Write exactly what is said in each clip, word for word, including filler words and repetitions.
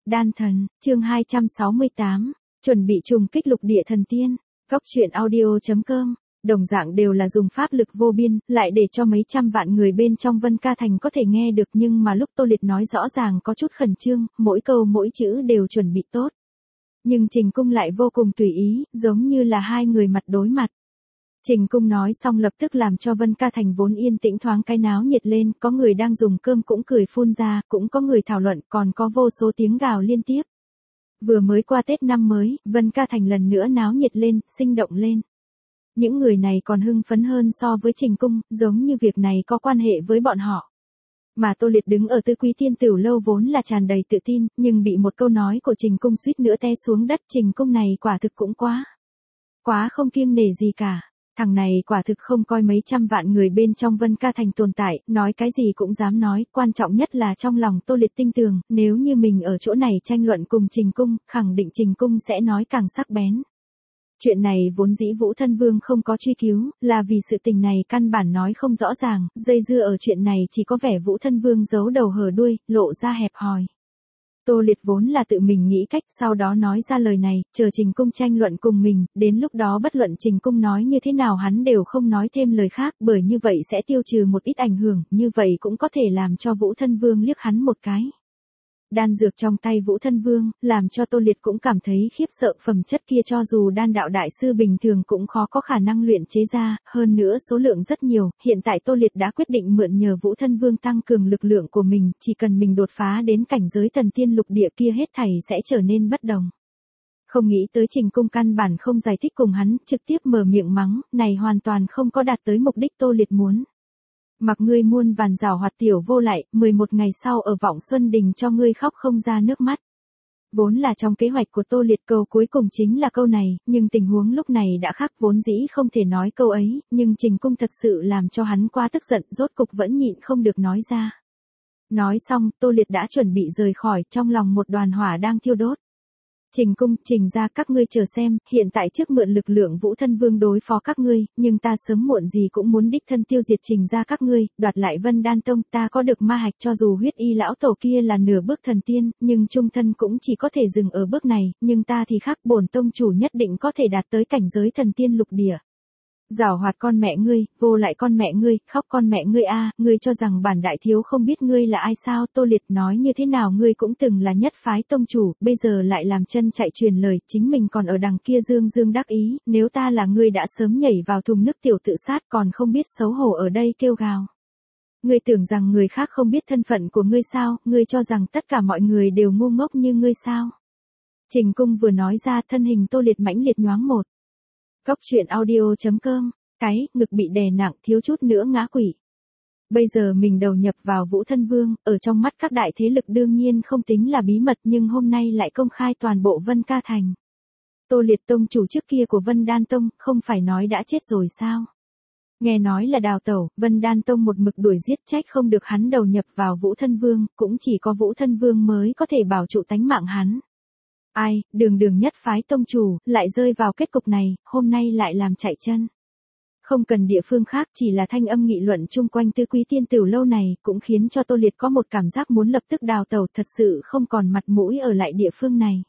Đan thần, chương hai trăm sáu mươi tám, chuẩn bị trùng kích lục địa thần tiên. Góc truyện audio chấm com, đồng dạng đều là dùng pháp lực vô biên, lại để cho mấy trăm vạn người bên trong Vân Ca Thành có thể nghe được, nhưng mà lúc Tô Liệt nói rõ ràng có chút khẩn trương, mỗi câu mỗi chữ đều chuẩn bị tốt. Nhưng Trình Cung lại vô cùng tùy ý, giống như là hai người mặt đối mặt. Trình Cung nói xong lập tức làm cho Vân Ca Thành vốn yên tĩnh thoáng cái náo nhiệt lên, có người đang dùng cơm cũng cười phun ra, cũng có người thảo luận, còn có vô số tiếng gào liên tiếp. Vừa mới qua Tết năm mới, Vân Ca Thành lần nữa náo nhiệt lên, sinh động lên. Những người này còn hưng phấn hơn so với Trình Cung, giống như việc này có quan hệ với bọn họ. Mà Tô Liệt đứng ở Tư Quý Tiên Tửu lâu vốn là tràn đầy tự tin, nhưng bị một câu nói của Trình Cung suýt nữa té xuống đất. Trình Cung này quả thực cũng quá, quá không kiêng nể gì cả. Thằng này quả thực không coi mấy trăm vạn người bên trong Vân Ca Thành tồn tại, nói cái gì cũng dám nói, quan trọng nhất là trong lòng Tô Liệt tin tưởng, nếu như mình ở chỗ này tranh luận cùng Trình Cung, khẳng định Trình Cung sẽ nói càng sắc bén. Chuyện này vốn dĩ Vũ Thân Vương không có truy cứu, là vì sự tình này căn bản nói không rõ ràng, dây dưa ở chuyện này chỉ có vẻ Vũ Thân Vương giấu đầu hở đuôi, lộ ra hẹp hòi. Tô Liệt vốn là tự mình nghĩ cách, sau đó nói ra lời này, chờ Trình Cung tranh luận cùng mình, đến lúc đó bất luận Trình Cung nói như thế nào hắn đều không nói thêm lời khác, bởi như vậy sẽ tiêu trừ một ít ảnh hưởng, như vậy cũng có thể làm cho Vũ Thân Vương liếc hắn một cái. Đan dược trong tay Vũ Thân Vương, làm cho Tô Liệt cũng cảm thấy khiếp sợ, phẩm chất kia cho dù đan đạo đại sư bình thường cũng khó có khả năng luyện chế ra, hơn nữa số lượng rất nhiều, hiện tại Tô Liệt đã quyết định mượn nhờ Vũ Thân Vương tăng cường lực lượng của mình, chỉ cần mình đột phá đến cảnh giới thần tiên lục địa kia hết thảy sẽ trở nên bất đồng. Không nghĩ tới Trình Cung căn bản không giải thích cùng hắn, trực tiếp mở miệng mắng, này hoàn toàn không có đạt tới mục đích Tô Liệt muốn. Mặc ngươi muôn vàn giảo hoạt tiểu vô lại, mười một ngày sau ở Vọng Xuân Đình cho ngươi khóc không ra nước mắt. Vốn là trong kế hoạch của Tô Liệt, câu cuối cùng chính là câu này, nhưng tình huống lúc này đã khác, vốn dĩ không thể nói câu ấy, nhưng Trình Cung thật sự làm cho hắn quá tức giận, rốt cục vẫn nhịn không được nói ra. Nói xong, Tô Liệt đã chuẩn bị rời khỏi, trong lòng một đoàn hỏa đang thiêu đốt. Trình Cung, Trình ra các ngươi chờ xem, hiện tại trước mượn lực lượng Vũ Thân Vương đối phó các ngươi, nhưng ta sớm muộn gì cũng muốn đích thân tiêu diệt Trình ra các ngươi, đoạt lại Vân Đan Tông, ta có được ma hạch, cho dù huyết y lão tổ kia là nửa bước thần tiên, nhưng trung thân cũng chỉ có thể dừng ở bước này, nhưng ta thì khác, bổn tông chủ nhất định có thể đạt tới cảnh giới thần tiên lục địa. Giảo hoạt con mẹ ngươi, vô lại con mẹ ngươi, khóc con mẹ ngươi a, ngươi cho rằng bản đại thiếu không biết ngươi là ai sao? Tô Liệt nói như thế nào ngươi cũng từng là nhất phái tông chủ, bây giờ lại làm chân chạy truyền lời, chính mình còn ở đằng kia dương dương đắc ý, nếu ta là ngươi đã sớm nhảy vào thùng nước tiểu tự sát, còn không biết xấu hổ ở đây kêu gào. Ngươi tưởng rằng người khác không biết thân phận của ngươi sao? Ngươi cho rằng tất cả mọi người đều ngu ngốc như ngươi sao? Trình Cung vừa nói ra, thân hình Tô Liệt mãnh liệt nhoáng một. Góc truyện audio chấm com, cái, ngực bị đè nặng, thiếu chút nữa ngã quỵ. Bây giờ mình đầu nhập vào Vũ Thân Vương, ở trong mắt các đại thế lực đương nhiên không tính là bí mật, nhưng hôm nay lại công khai toàn bộ Vân Ca Thành. Tô Liệt tông chủ trước kia của Vân Đan Tông, không phải nói đã chết rồi sao? Nghe nói là đào tẩu, Vân Đan Tông một mực đuổi giết, trách không được hắn đầu nhập vào Vũ Thân Vương, cũng chỉ có Vũ Thân Vương mới có thể bảo trụ tánh mạng hắn. Ai, đường đường nhất phái tông chủ, lại rơi vào kết cục này, hôm nay lại làm chạy chân. Không cần địa phương khác, chỉ là thanh âm nghị luận chung quanh Tư Quý Tiên Tửu lâu này, cũng khiến cho Tô Liệt có một cảm giác muốn lập tức đào tẩu, thật sự không còn mặt mũi ở lại địa phương này.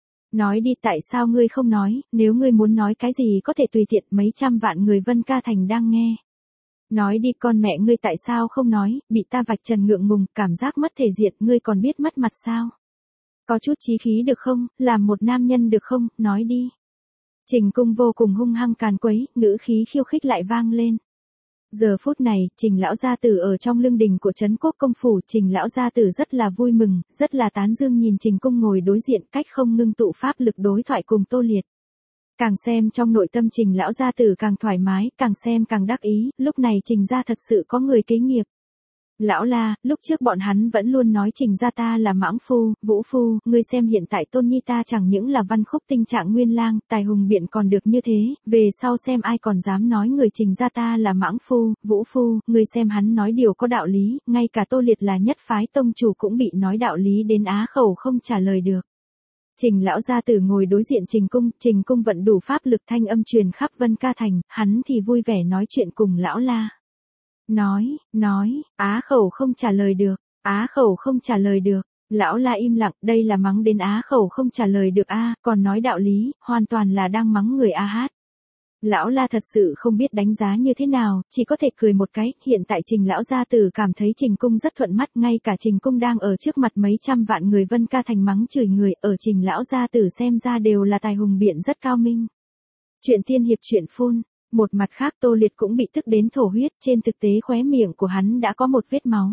Nói đi, tại sao ngươi không nói, nếu ngươi muốn nói cái gì có thể tùy tiện, mấy trăm vạn người Vân Ca Thành đang nghe. Nói đi, con mẹ ngươi tại sao không nói, bị ta vạch trần ngượng ngùng, cảm giác mất thể diện, ngươi còn biết mất mặt sao? Có chút chí khí được không, làm một nam nhân được không, nói đi. Trình Cung vô cùng hung hăng càn quấy, ngữ khí khiêu khích lại vang lên. Giờ phút này, Trình lão gia tử ở trong lưng đình của Trấn Quốc công phủ, Trình lão gia tử rất là vui mừng, rất là tán dương nhìn Trình Cung ngồi đối diện, cách không ngưng tụ pháp lực đối thoại cùng Tô Liệt. Càng xem trong nội tâm Trình lão gia tử càng thoải mái, càng xem càng đắc ý, lúc này Trình gia thật sự có người kế nghiệp. Lão la, lúc trước bọn hắn vẫn luôn nói Trình gia ta là mãng phu, vũ phu, ngươi xem hiện tại tôn nhi ta chẳng những là văn khúc tinh trạng nguyên lang, tài hùng biện còn được như thế, về sau xem ai còn dám nói người Trình gia ta là mãng phu, vũ phu, ngươi xem hắn nói điều có đạo lý, ngay cả Tô Liệt là nhất phái tông chủ cũng bị nói đạo lý đến á khẩu không trả lời được. Trình lão gia tử ngồi đối diện Trình Cung, Trình Cung vận đủ pháp lực, thanh âm truyền khắp Vân Ca Thành, hắn thì vui vẻ nói chuyện cùng lão la. Nói, nói, á khẩu không trả lời được, á khẩu không trả lời được, Lão La im lặng, đây là mắng đến á khẩu không trả lời được a, còn nói đạo lý, hoàn toàn là đang mắng người A Hát. Lão La thật sự không biết đánh giá như thế nào, chỉ có thể cười một cái, hiện tại Trình lão gia tử cảm thấy Trình cung rất thuận mắt, ngay cả Trình cung đang ở trước mặt mấy trăm vạn người Vân Ca Thành mắng chửi người, ở Trình lão gia tử xem ra đều là tài hùng biện rất cao minh. Chuyện tiên hiệp chuyện phun, một mặt khác Tô Liệt cũng bị tức đến thổ huyết, trên thực tế khóe miệng của hắn đã có một vết máu.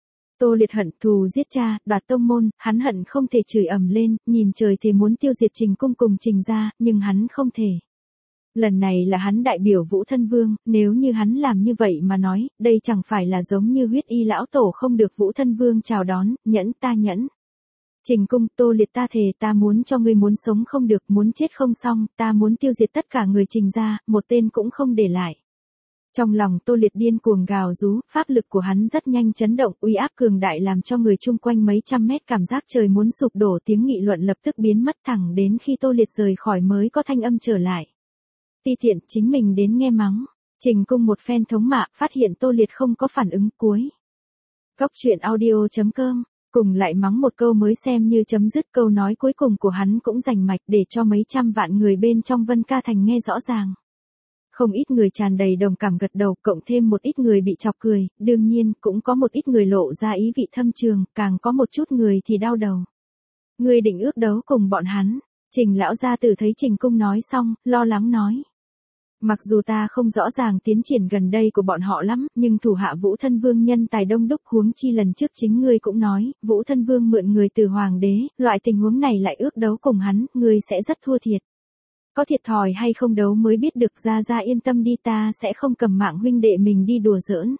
Tô Liệt hận thù giết cha, đoạt tông môn, hắn hận không thể chửi ầm lên, nhìn trời thì muốn tiêu diệt Trình cung cùng Trình gia, nhưng hắn không thể. Lần này là hắn đại biểu Vũ Thân Vương, nếu như hắn làm như vậy mà nói, đây chẳng phải là giống như huyết y lão tổ không được Vũ Thân Vương chào đón, nhẫn ta nhẫn. Trình cung, Tô Liệt ta thề ta muốn cho ngươi muốn sống không được, muốn chết không xong, ta muốn tiêu diệt tất cả người Trình gia, một tên cũng không để lại. Trong lòng Tô Liệt điên cuồng gào rú, pháp lực của hắn rất nhanh chấn động, uy áp cường đại làm cho người chung quanh mấy trăm mét cảm giác trời muốn sụp đổ, tiếng nghị luận lập tức biến mất thẳng đến khi Tô Liệt rời khỏi mới có thanh âm trở lại. Ti tiện, chính mình đến nghe mắng. Trình cung một phen thống mạ, phát hiện Tô Liệt không có phản ứng cuối. Góc truyện audio chấm com, cùng lại mắng một câu mới xem như chấm dứt, câu nói cuối cùng của hắn cũng rành mạch để cho mấy trăm vạn người bên trong Vân Ca Thành nghe rõ ràng. Không ít người tràn đầy đồng cảm gật đầu, cộng thêm một ít người bị chọc cười, đương nhiên cũng có một ít người lộ ra ý vị thâm trường, càng có một chút người thì đau đầu. Người định ước đấu cùng bọn hắn. Trình lão gia tử thấy Trình cung nói xong, lo lắng nói. Mặc dù ta không rõ ràng tiến triển gần đây của bọn họ lắm, nhưng thủ hạ Vũ Thân Vương nhân tài đông đúc, huống chi lần trước chính ngươi cũng nói, Vũ Thân Vương mượn người từ hoàng đế, loại tình huống này lại ước đấu cùng hắn, ngươi sẽ rất thua thiệt. Có thiệt thòi hay không đấu mới biết được, ra ra yên tâm đi, ta sẽ không cầm mạng huynh đệ mình đi đùa giỡn.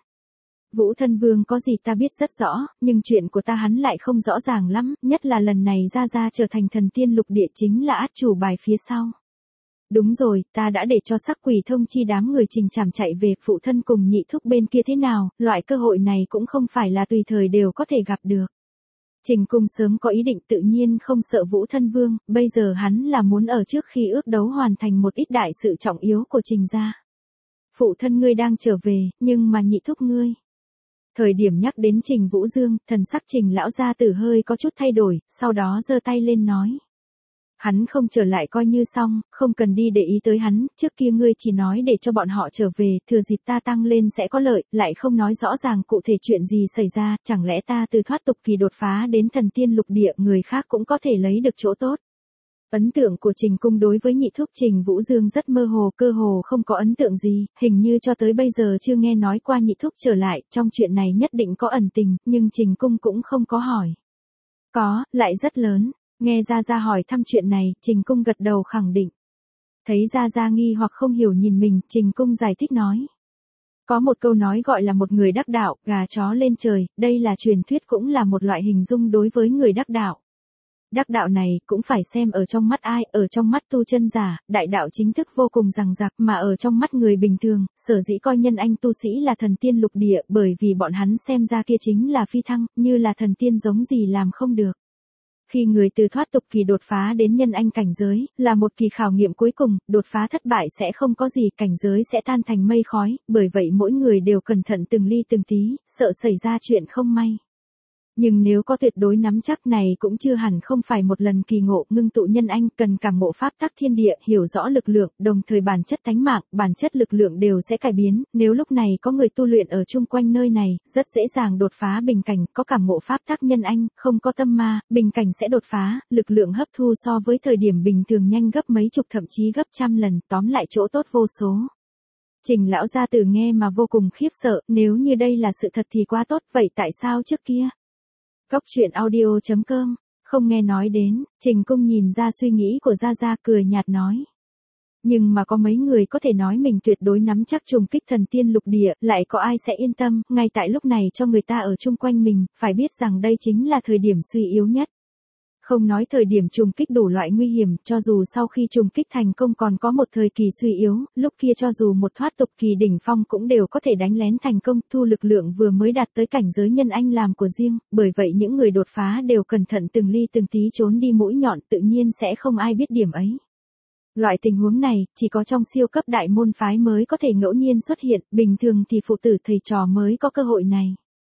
Vũ Thân Vương có gì ta biết rất rõ, nhưng chuyện của ta hắn lại không rõ ràng lắm, nhất là lần này ra ra trở thành thần tiên lục địa chính là át chủ bài phía sau. Đúng rồi, ta đã để cho Sắc Quỷ thông chi đám người Trình Trảm chạy về, phụ thân cùng nhị thúc bên kia thế nào, loại cơ hội này cũng không phải là tùy thời đều có thể gặp được. Trình cung sớm có ý định, tự nhiên không sợ Vũ Thân Vương, bây giờ hắn là muốn ở trước khi ước đấu hoàn thành một ít đại sự trọng yếu của Trình gia. Phụ thân ngươi đang trở về, nhưng mà nhị thúc ngươi. Thời điểm nhắc đến Trình Vũ Dương, thần sắc Trình lão gia tử hơi có chút thay đổi, sau đó giơ tay lên nói. Hắn không trở lại coi như xong, không cần đi để ý tới hắn, trước kia ngươi chỉ nói để cho bọn họ trở về, thừa dịp ta tăng lên sẽ có lợi, lại không nói rõ ràng cụ thể chuyện gì xảy ra, chẳng lẽ ta từ thoát tục kỳ đột phá đến thần tiên lục địa, người khác cũng có thể lấy được chỗ tốt. Ấn tượng của Trình cung đối với nhị thúc Trình Vũ Dương rất mơ hồ, cơ hồ không có ấn tượng gì, hình như cho tới bây giờ chưa nghe nói qua nhị thúc trở lại, trong chuyện này nhất định có ẩn tình, nhưng Trình cung cũng không có hỏi. Có, lại rất lớn. Nghe Gia Gia hỏi thăm chuyện này, Trình cung gật đầu khẳng định. Thấy Gia Gia nghi hoặc không hiểu nhìn mình, Trình cung giải thích nói. Có một câu nói gọi là một người đắc đạo, gà chó lên trời, đây là truyền thuyết cũng là một loại hình dung đối với người đắc đạo. Đắc đạo này cũng phải xem ở trong mắt ai, ở trong mắt tu chân giả, đại đạo chính thức vô cùng rằng rạc, mà ở trong mắt người bình thường, sở dĩ coi nhân anh tu sĩ là thần tiên lục địa, bởi vì bọn hắn xem ra kia chính là phi thăng, như là thần tiên giống gì làm không được. Khi người từ thoát tục kỳ đột phá đến nhân anh cảnh giới, là một kỳ khảo nghiệm cuối cùng, đột phá thất bại sẽ không có gì, cảnh giới sẽ tan thành mây khói, bởi vậy mỗi người đều cẩn thận từng ly từng tí, sợ xảy ra chuyện không may. Nhưng nếu có tuyệt đối nắm chắc này cũng chưa hẳn không phải một lần kỳ ngộ, ngưng tụ nhân anh cần cảm ngộ pháp tắc thiên địa, hiểu rõ lực lượng, đồng thời bản chất tánh mạng, bản chất lực lượng đều sẽ cải biến, nếu lúc này có người tu luyện ở chung quanh nơi này, rất dễ dàng đột phá bình cảnh, có cảm ngộ pháp tắc nhân anh, không có tâm ma, bình cảnh sẽ đột phá, lực lượng hấp thu so với thời điểm bình thường nhanh gấp mấy chục thậm chí gấp trăm lần, tóm lại chỗ tốt vô số. Trình lão gia tử nghe mà vô cùng khiếp sợ, nếu như đây là sự thật thì quá tốt, vậy tại sao trước kia? Góc truyện audio chấm com, không nghe nói đến, Trình cung nhìn ra suy nghĩ của Gia Gia cười nhạt nói. Nhưng mà có mấy người có thể nói mình tuyệt đối nắm chắc trùng kích thần tiên lục địa, lại có ai sẽ yên tâm, ngay tại lúc này cho người ta ở chung quanh mình, phải biết rằng đây chính là thời điểm suy yếu nhất. Không nói thời điểm trùng kích đủ loại nguy hiểm, cho dù sau khi trùng kích thành công còn có một thời kỳ suy yếu, lúc kia cho dù một thoát tục kỳ đỉnh phong cũng đều có thể đánh lén thành công, thu lực lượng vừa mới đạt tới cảnh giới nhân anh làm của riêng, bởi vậy những người đột phá đều cẩn thận từng ly từng tí trốn đi mũi nhọn, tự nhiên sẽ không ai biết điểm ấy. Loại tình huống này, chỉ có trong siêu cấp đại môn phái mới có thể ngẫu nhiên xuất hiện, bình thường thì phụ tử thầy trò mới có cơ hội này.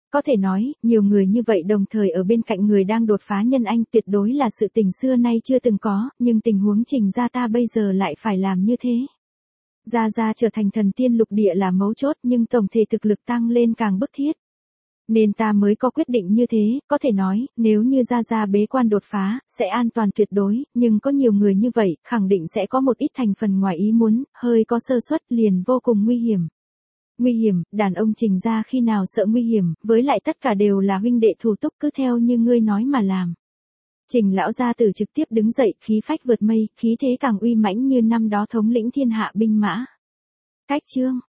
Có thể nói, nhiều người như vậy đồng thời ở bên cạnh người đang đột phá nhân anh tuyệt đối là sự tình xưa nay chưa từng có, nhưng tình huống Trình gia ta bây giờ lại phải làm như thế. Gia Gia trở thành thần tiên lục địa là mấu chốt nhưng tổng thể thực lực tăng lên càng bức thiết. Nên ta mới có quyết định như thế, có thể nói, nếu như Gia Gia bế quan đột phá, sẽ an toàn tuyệt đối, nhưng có nhiều người như vậy, khẳng định sẽ có một ít thành phần ngoài ý muốn, hơi có sơ suất liền vô cùng nguy hiểm. Nguy hiểm, đàn ông Trình gia khi nào sợ nguy hiểm, với lại tất cả đều là huynh đệ thủ túc cứ theo như ngươi nói mà làm. Trình lão gia tử trực tiếp đứng dậy, khí phách vượt mây, khí thế càng uy mãnh như năm đó thống lĩnh thiên hạ binh mã. Cách chương